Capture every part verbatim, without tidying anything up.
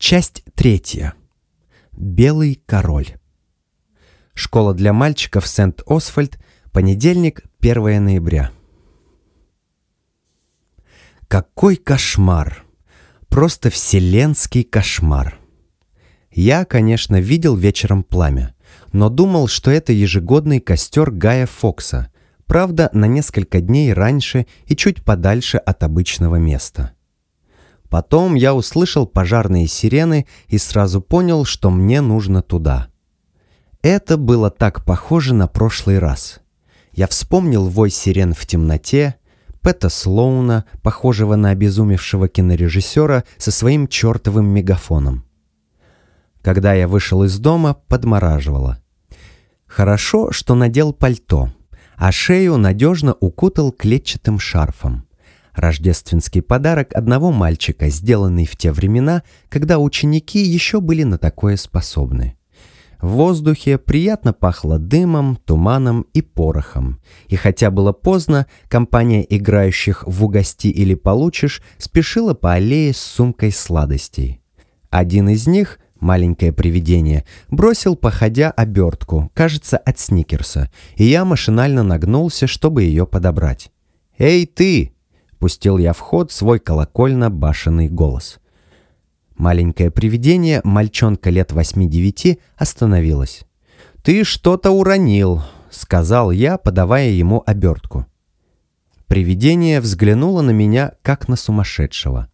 Часть третья. Белый король. Школа для мальчиков Сент-Освальд. Понедельник, первое ноября. Какой кошмар! Просто вселенский кошмар! Я, конечно, видел вечером пламя, но думал, что это ежегодный костер Гая Фокса, правда, на несколько дней раньше и чуть подальше от обычного места. Потом я услышал пожарные сирены и сразу понял, что мне нужно туда. Это было так похоже на прошлый раз. Я вспомнил вой сирен в темноте, Пэта Слоуна, похожего на обезумевшего кинорежиссера со своим чертовым мегафоном. Когда я вышел из дома, подмораживало. Хорошо, что надел пальто, а шею надежно укутал клетчатым шарфом. Рождественский подарок одного мальчика, сделанный в те времена, когда ученики еще были на такое способны. В воздухе приятно пахло дымом, туманом и порохом. И хотя было поздно, компания играющих в «Угости или получишь» спешила по аллее с сумкой сладостей. Один из них, маленькое привидение, бросил, походя, обертку, кажется, от Сникерса, и я машинально нагнулся, чтобы ее подобрать. «Эй, ты!» — пустил я в ход свой колокольно-башенный голос. Маленькое привидение, мальчонка лет восьми-девяти, остановилась. «Ты что-то уронил», — сказал я, подавая ему обертку. Привидение взглянуло на меня, как на сумасшедшего.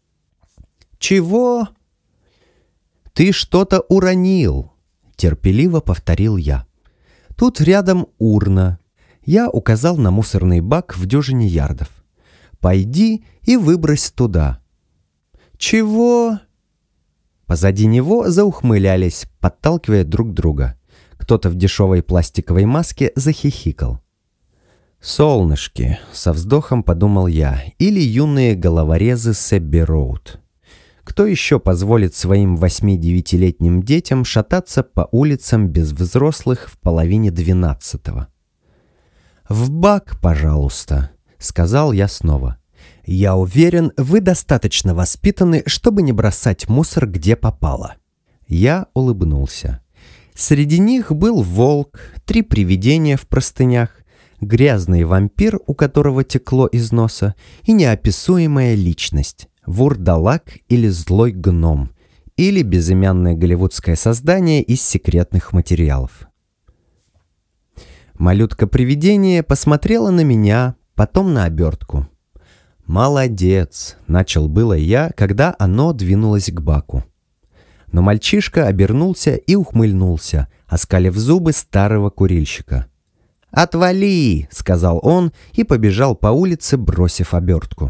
«Чего?» «Ты что-то уронил», — терпеливо повторил я. «Тут рядом урна». Я указал на мусорный бак в дюжине ярдов. «Пойди и выбрось туда». «Чего?» Позади него заухмылялись, подталкивая друг друга. Кто-то в дешевой пластиковой маске захихикал. «Солнышки», — со вздохом подумал я, или юные головорезы с Эбби-Роуд. Кто еще позволит своим восьми-девятилетним детям шататься по улицам без взрослых в половине двенадцатого? «В бак, пожалуйста», — сказал я снова. «Я уверен, вы достаточно воспитаны, чтобы не бросать мусор, где попало». Я улыбнулся. Среди них был волк, три привидения в простынях, грязный вампир, у которого текло из носа, и неописуемая личность, вурдалак или злой гном, или безымянное голливудское создание из секретных материалов. Малютка-привидение посмотрела на меня, потом на обертку. «Молодец!» — начал было я, когда оно двинулось к баку. Но мальчишка обернулся и ухмыльнулся, оскалив зубы старого курильщика. «Отвали!» — сказал он и побежал по улице, бросив обертку.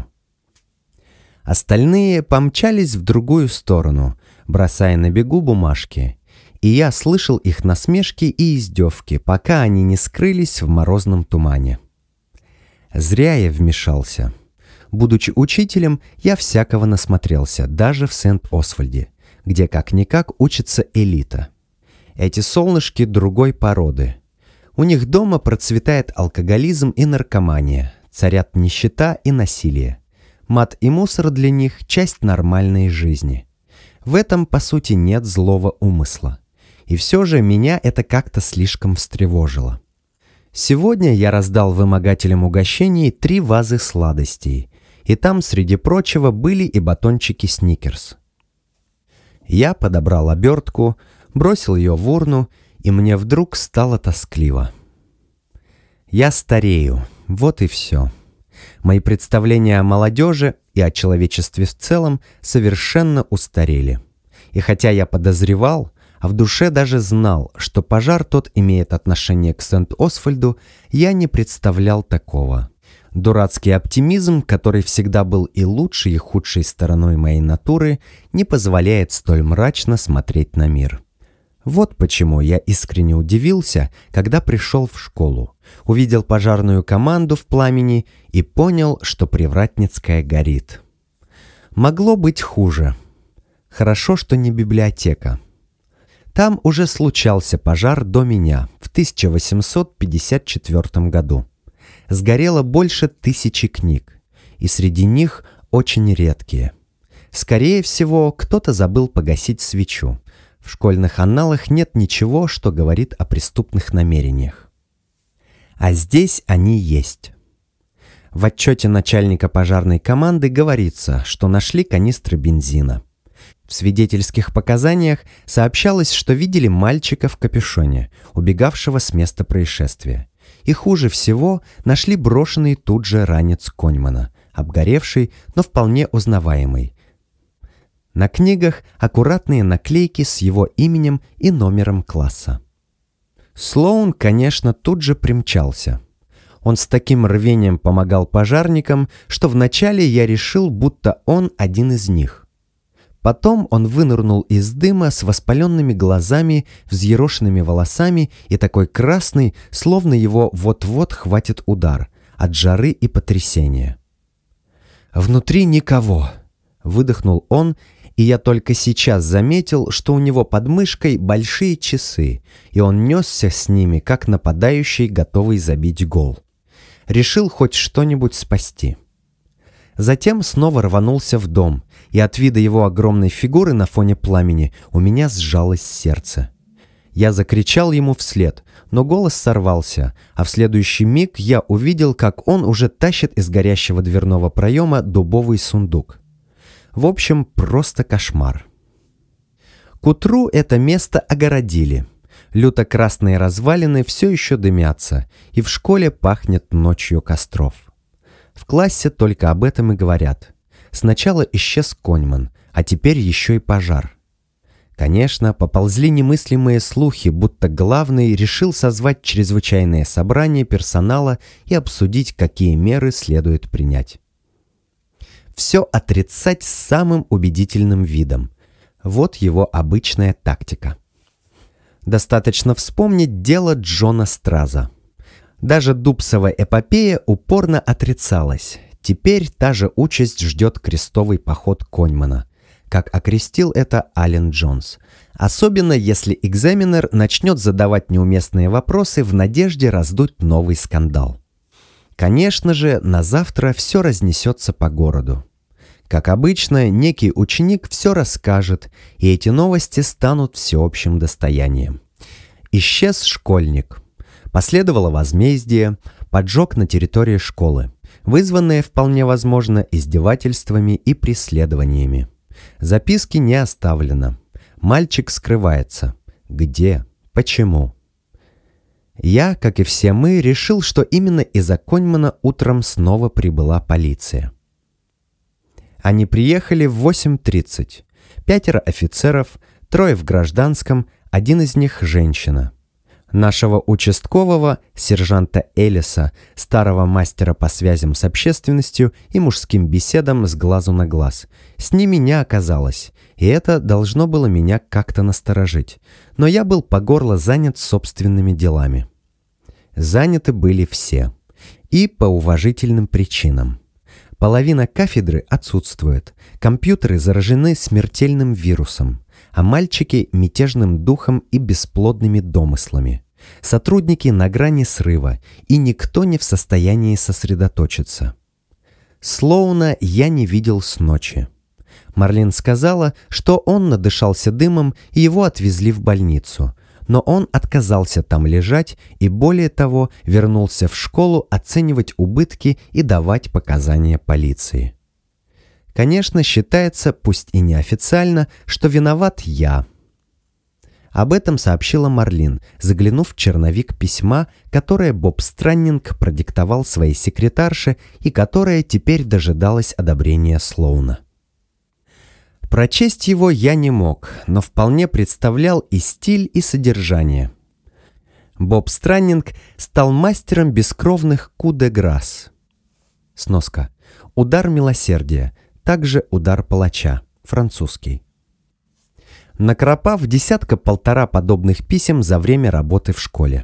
Остальные помчались в другую сторону, бросая на бегу бумажки, и я слышал их насмешки и издевки, пока они не скрылись в морозном тумане. Зря я вмешался. Будучи учителем, я всякого насмотрелся, даже в Сент-Освальде, где как-никак учится элита. Эти солнышки другой породы. У них дома процветает алкоголизм и наркомания, царят нищета и насилие. Мат и мусор для них – часть нормальной жизни. В этом, по сути, нет злого умысла. И все же меня это как-то слишком встревожило. Сегодня я раздал вымогателям угощений три вазы сладостей, и там, среди прочего, были и батончики Сникерс. Я подобрал обертку, бросил ее в урну, и мне вдруг стало тоскливо. Я старею, вот и все. Мои представления о молодежи и о человечестве в целом совершенно устарели. И хотя я подозревал, а в душе даже знал, что пожар тот имеет отношение к Сент-Освальду, я не представлял такого. Дурацкий оптимизм, который всегда был и лучшей, и худшей стороной моей натуры, не позволяет столь мрачно смотреть на мир. Вот почему я искренне удивился, когда пришел в школу, увидел пожарную команду в пламени и понял, что Привратницкая горит. Могло быть хуже. Хорошо, что не библиотека. Там уже случался пожар до меня в тысяча восемьсот пятьдесят четвёртом году. Сгорело больше тысячи книг, и среди них очень редкие. Скорее всего, кто-то забыл погасить свечу. В школьных анналах нет ничего, что говорит о преступных намерениях. А здесь они есть. В отчете начальника пожарной команды говорится, что нашли канистры бензина. В свидетельских показаниях сообщалось, что видели мальчика в капюшоне, убегавшего с места происшествия. И хуже всего нашли брошенный тут же ранец Коньмана, обгоревший, но вполне узнаваемый. На книгах аккуратные наклейки с его именем и номером класса. Слоун, конечно, тут же примчался. Он с таким рвением помогал пожарникам, что вначале я решил, будто он один из них. Потом он вынырнул из дыма с воспаленными глазами, взъерошенными волосами и такой красный, словно его вот-вот хватит удар от жары и потрясения. «Внутри никого», — выдохнул он, и я только сейчас заметил, что у него под мышкой большие часы, и он несся с ними, как нападающий, готовый забить гол. Решил хоть что-нибудь спасти. Затем снова рванулся в дом, и от вида его огромной фигуры на фоне пламени у меня сжалось сердце. Я закричал ему вслед, но голос сорвался, а в следующий миг я увидел, как он уже тащит из горящего дверного проема дубовый сундук. В общем, просто кошмар. К утру это место огородили. Люто-красные развалины все еще дымятся, и в школе пахнет ночью костров. В классе только об этом и говорят. Сначала исчез Коньман, а теперь еще и пожар. Конечно, поползли немыслимые слухи, будто главный решил созвать чрезвычайное собрание персонала и обсудить, какие меры следует принять. Все отрицать с самым убедительным видом. Вот его обычная тактика. Достаточно вспомнить дело Джона Страза. Даже Дубсова эпопея упорно отрицалась. Теперь та же участь ждет крестовый поход Коньмана, как окрестил это Ален Джонс. Особенно если экзаменер начнет задавать неуместные вопросы в надежде раздуть новый скандал. Конечно же, на завтра все разнесется по городу. Как обычно, некий ученик все расскажет, и эти новости станут всеобщим достоянием. Исчез школьник. Последовало возмездие, поджог на территории школы, вызванное, вполне возможно, издевательствами и преследованиями. Записки не оставлено. Мальчик скрывается. Где? Почему? Я, как и все мы, решил, что именно из-за Коньмана утром снова прибыла полиция. Они приехали в восемь тридцать. Пятеро офицеров, трое в гражданском, один из них женщина. Нашего участкового, сержанта Элиса, старого мастера по связям с общественностью и мужским беседам с глазу на глаз. С ними не оказалось, и это должно было меня как-то насторожить. Но я был по горло занят собственными делами. Заняты были все. И по уважительным причинам. Половина кафедры отсутствует, компьютеры заражены смертельным вирусом, а мальчики – мятежным духом и бесплодными домыслами. Сотрудники на грани срыва, и никто не в состоянии сосредоточиться. Слоуна я не видел с ночи. Марлин сказала, что он надышался дымом и его отвезли в больницу, но он отказался там лежать и, более того, вернулся в школу оценивать убытки и давать показания полиции. Конечно, считается, пусть и неофициально, что виноват я. Об этом сообщила Марлин, заглянув в черновик письма, которое Боб Страннинг продиктовал своей секретарше и которое теперь дожидалось одобрения Слоуна. Прочесть его я не мог, но вполне представлял и стиль, и содержание. Боб Страннинг стал мастером бескровных ку-де-грас. Сноска. Удар милосердия, также удар палача, французский. Накропав десятка-полтора подобных писем за время работы в школе.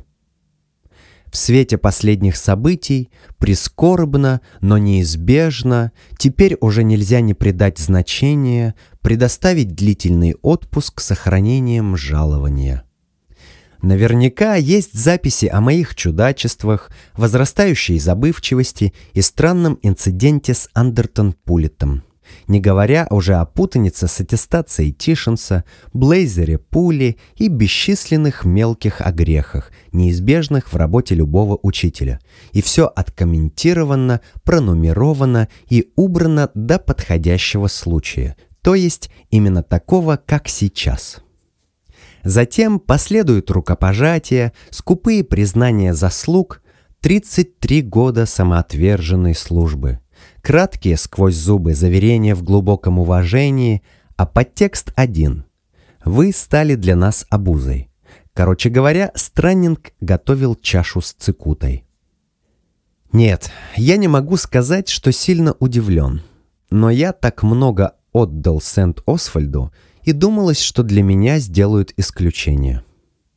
В свете последних событий, прискорбно, но неизбежно, теперь уже нельзя не придать значения, предоставить длительный отпуск с сохранением жалования. Наверняка есть записи о моих чудачествах, возрастающей забывчивости и странном инциденте с Андертон-Пуллетом. не говоря уже о путанице с аттестацией Тишинса, блейзере Пули и бесчисленных мелких огрехах, неизбежных в работе любого учителя. И все откомментировано, пронумеровано и убрано до подходящего случая, то есть именно такого, как сейчас. Затем последуют рукопожатия, скупые признания заслуг, тридцать три года самоотверженной службы, краткие сквозь зубы заверения в глубоком уважении, а подтекст один. Вы стали для нас обузой. Короче говоря, Страннинг готовил чашу с цикутой. Нет, я не могу сказать, что сильно удивлен, но я так много отдал Сент-Освальду, и думалось, что для меня сделают исключение.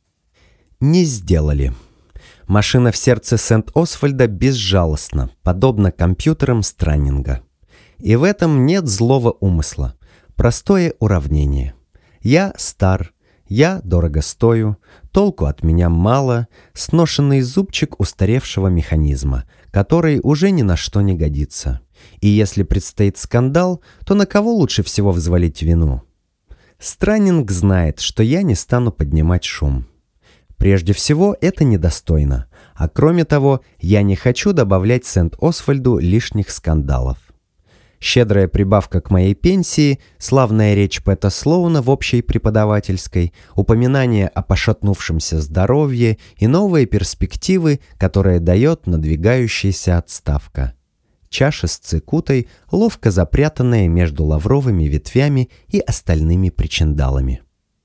Не сделали. Машина в сердце Сент-Освальда безжалостна, подобно компьютерам Страннинга. И в этом нет злого умысла. Простое уравнение. Я стар, я дорого стою, толку от меня мало, сношенный зубчик устаревшего механизма, который уже ни на что не годится. И если предстоит скандал, то на кого лучше всего взвалить вину? Страннинг знает, что я не стану поднимать шум. Прежде всего, это недостойно, а кроме того, я не хочу добавлять Сент-Освальду лишних скандалов. Щедрая прибавка к моей пенсии, славная речь Пэта Слоуна в общей преподавательской, упоминание о пошатнувшемся здоровье и новые перспективы, которые дает надвигающаяся отставка. Чаша с цикутой, ловко запрятанная между лавровыми ветвями и остальными причиндалами.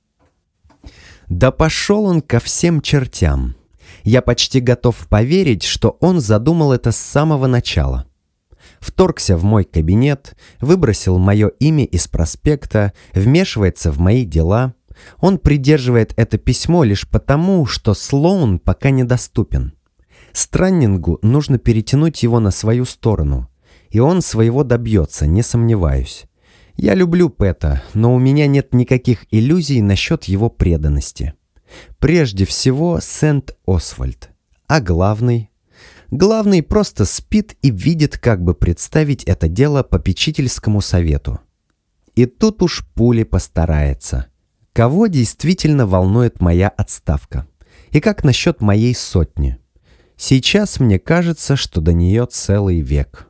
Да пошел он ко всем чертям. Я почти готов поверить, что он задумал это с самого начала. Вторгся в мой кабинет, выбросил мое имя из проспекта, вмешивается в мои дела. Он придерживает это письмо лишь потому, что Слоун пока недоступен. Страннингу нужно перетянуть его на свою сторону, и он своего добьется, не сомневаюсь. Я люблю Пэта, но у меня нет никаких иллюзий насчет его преданности. Прежде всего Сент-Освальд. А главный? Главный просто спит и видит, как бы представить это дело попечительскому совету. И тут уж Пули постарается. Кого действительно волнует моя отставка? И как насчет моей сотни? Сейчас мне кажется, что до нее целый век.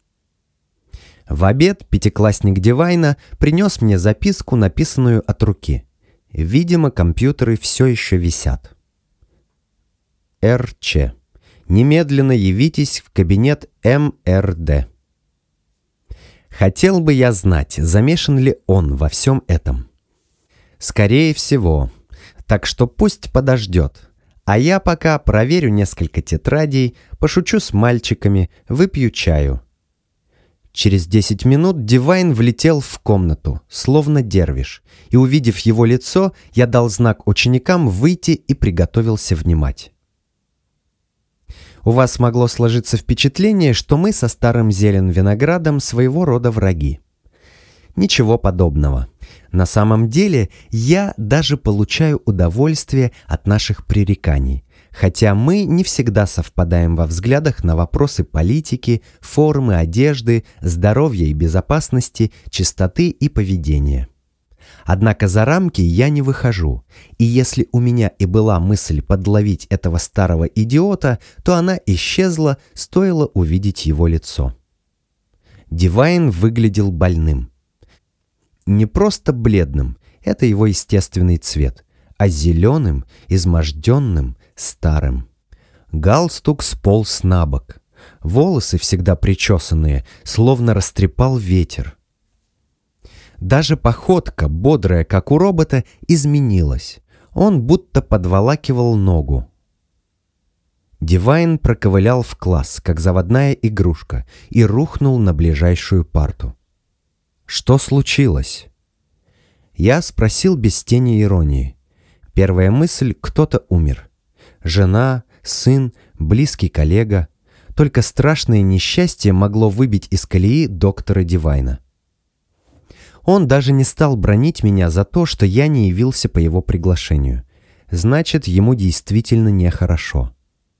В обед пятиклассник Дивайна принес мне записку, написанную от руки. Видимо, компьютеры все еще висят. Эр Че. Немедленно явитесь в кабинет Эм Эр Дэ. Хотел бы я знать, замешан ли он во всем этом. Скорее всего. Так что пусть подождет. А я пока проверю несколько тетрадей, пошучу с мальчиками, выпью чаю. Через десять минут Дивайн влетел в комнату, словно дервиш, и, увидев его лицо, я дал знак ученикам выйти и приготовился внимать. У вас могло сложиться впечатление, что мы со старым Зелен-Виноградом своего рода враги. Ничего подобного. На самом деле, я даже получаю удовольствие от наших пререканий, хотя мы не всегда совпадаем во взглядах на вопросы политики, формы одежды, здоровья и безопасности, чистоты и поведения. Однако за рамки я не выхожу, и если у меня и была мысль подловить этого старого идиота, то она исчезла, стоило увидеть его лицо. Дивайн выглядел больным. Не просто бледным, это его естественный цвет, а зеленым, изможденным, старым. Галстук сполз на бок. Волосы, всегда причесанные, словно растрепал ветер. Даже походка, бодрая, как у робота, изменилась. Он будто подволакивал ногу. Дивайн проковылял в класс, как заводная игрушка, и рухнул на ближайшую парту. Что случилось? Я спросил без тени иронии. Первая мысль — кто-то умер. Жена, сын, близкий коллега. Только страшное несчастье могло выбить из колеи доктора Дивайна. Он даже не стал бранить меня за то, что я не явился по его приглашению. Значит, ему действительно нехорошо.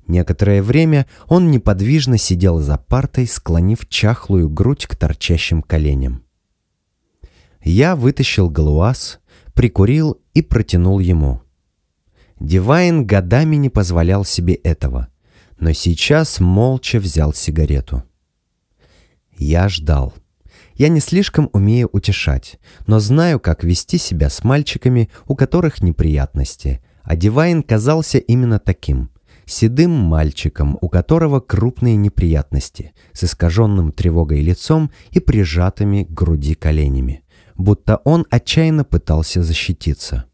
Некоторое время он неподвижно сидел за партой, склонив чахлую грудь к торчащим коленям. Я вытащил галуаз, прикурил и протянул ему. Дивайн годами не позволял себе этого, но сейчас молча взял сигарету. Я ждал. Я не слишком умею утешать, но знаю, как вести себя с мальчиками, у которых неприятности, а Дивайн казался именно таким — седым мальчиком, у которого крупные неприятности, с искаженным тревогой лицом и прижатыми к груди коленями, будто он отчаянно пытался защититься.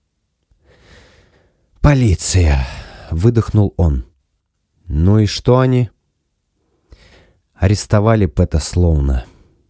«Полиция!» — выдохнул он. «Ну и что они?» «Арестовали Пэта Слоуна».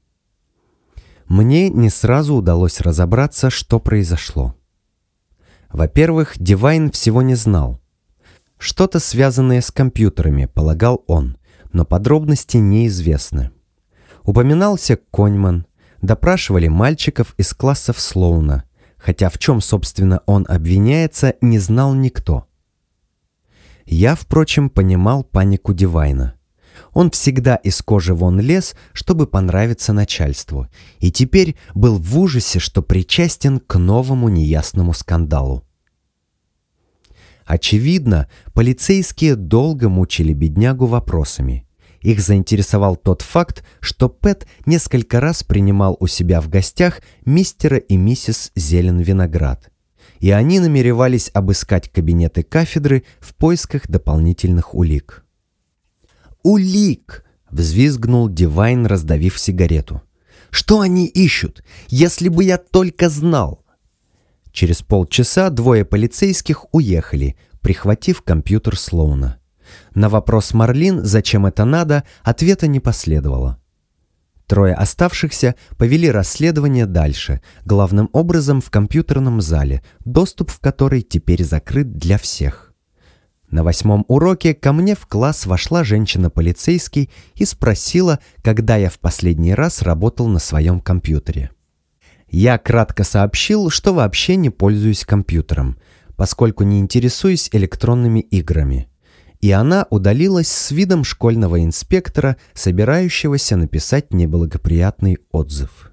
Мне не сразу удалось разобраться, что произошло. Во-первых, Дивайн всего не знал. Что-то связанное с компьютерами, полагал он, но подробности неизвестны. Упоминался Коньман, допрашивали мальчиков из классов Слоуна, хотя в чем, собственно, он обвиняется, не знал никто. Я, впрочем, понимал панику Дивайна. Он всегда из кожи вон лез, чтобы понравиться начальству, и теперь был в ужасе, что причастен к новому неясному скандалу. Очевидно, полицейские долго мучили беднягу вопросами. Их заинтересовал тот факт, что Пэт несколько раз принимал у себя в гостях мистера и миссис Зелен-Виноград, и они намеревались обыскать кабинеты кафедры в поисках дополнительных улик. «Улик!» — взвизгнул Дивайн, раздавив сигарету. «Что они ищут? Если бы я только знал!» Через полчаса двое полицейских уехали, прихватив компьютер Слоуна. На вопрос Марлин, зачем это надо, ответа не последовало. Трое оставшихся повели расследование дальше, главным образом в компьютерном зале, доступ в который теперь закрыт для всех. На восьмом уроке ко мне в класс вошла женщина-полицейский и спросила, когда я в последний раз работал на своем компьютере. Я кратко сообщил, что вообще не пользуюсь компьютером, поскольку не интересуюсь электронными играми. И она удалилась с видом школьного инспектора, собирающегося написать неблагоприятный отзыв.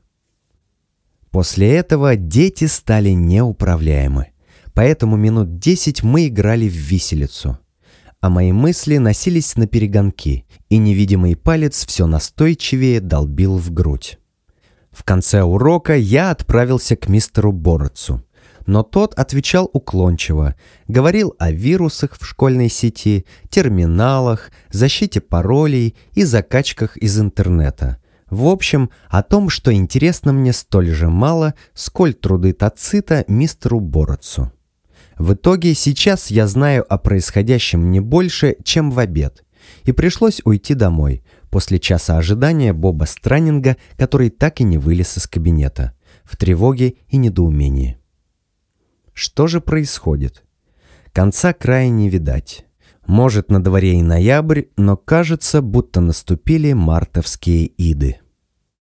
После этого дети стали неуправляемы. Поэтому минут десять мы играли в виселицу. А мои мысли носились наперегонки, и невидимый палец все настойчивее долбил в грудь. В конце урока я отправился к мистеру Боротсу, но тот отвечал уклончиво, говорил о вирусах в школьной сети, терминалах, защите паролей и закачках из интернета. В общем, о том, что интересно мне столь же мало, сколь труды Тацита мистеру Боротсу. В итоге сейчас я знаю о происходящем не больше, чем в обед, и пришлось уйти домой после часа ожидания Боба Страннинга, который так и не вылез из кабинета, в тревоге и недоумении. Что же происходит? Конца края не видать. Может, на дворе и ноябрь, но кажется, будто наступили мартовские иды.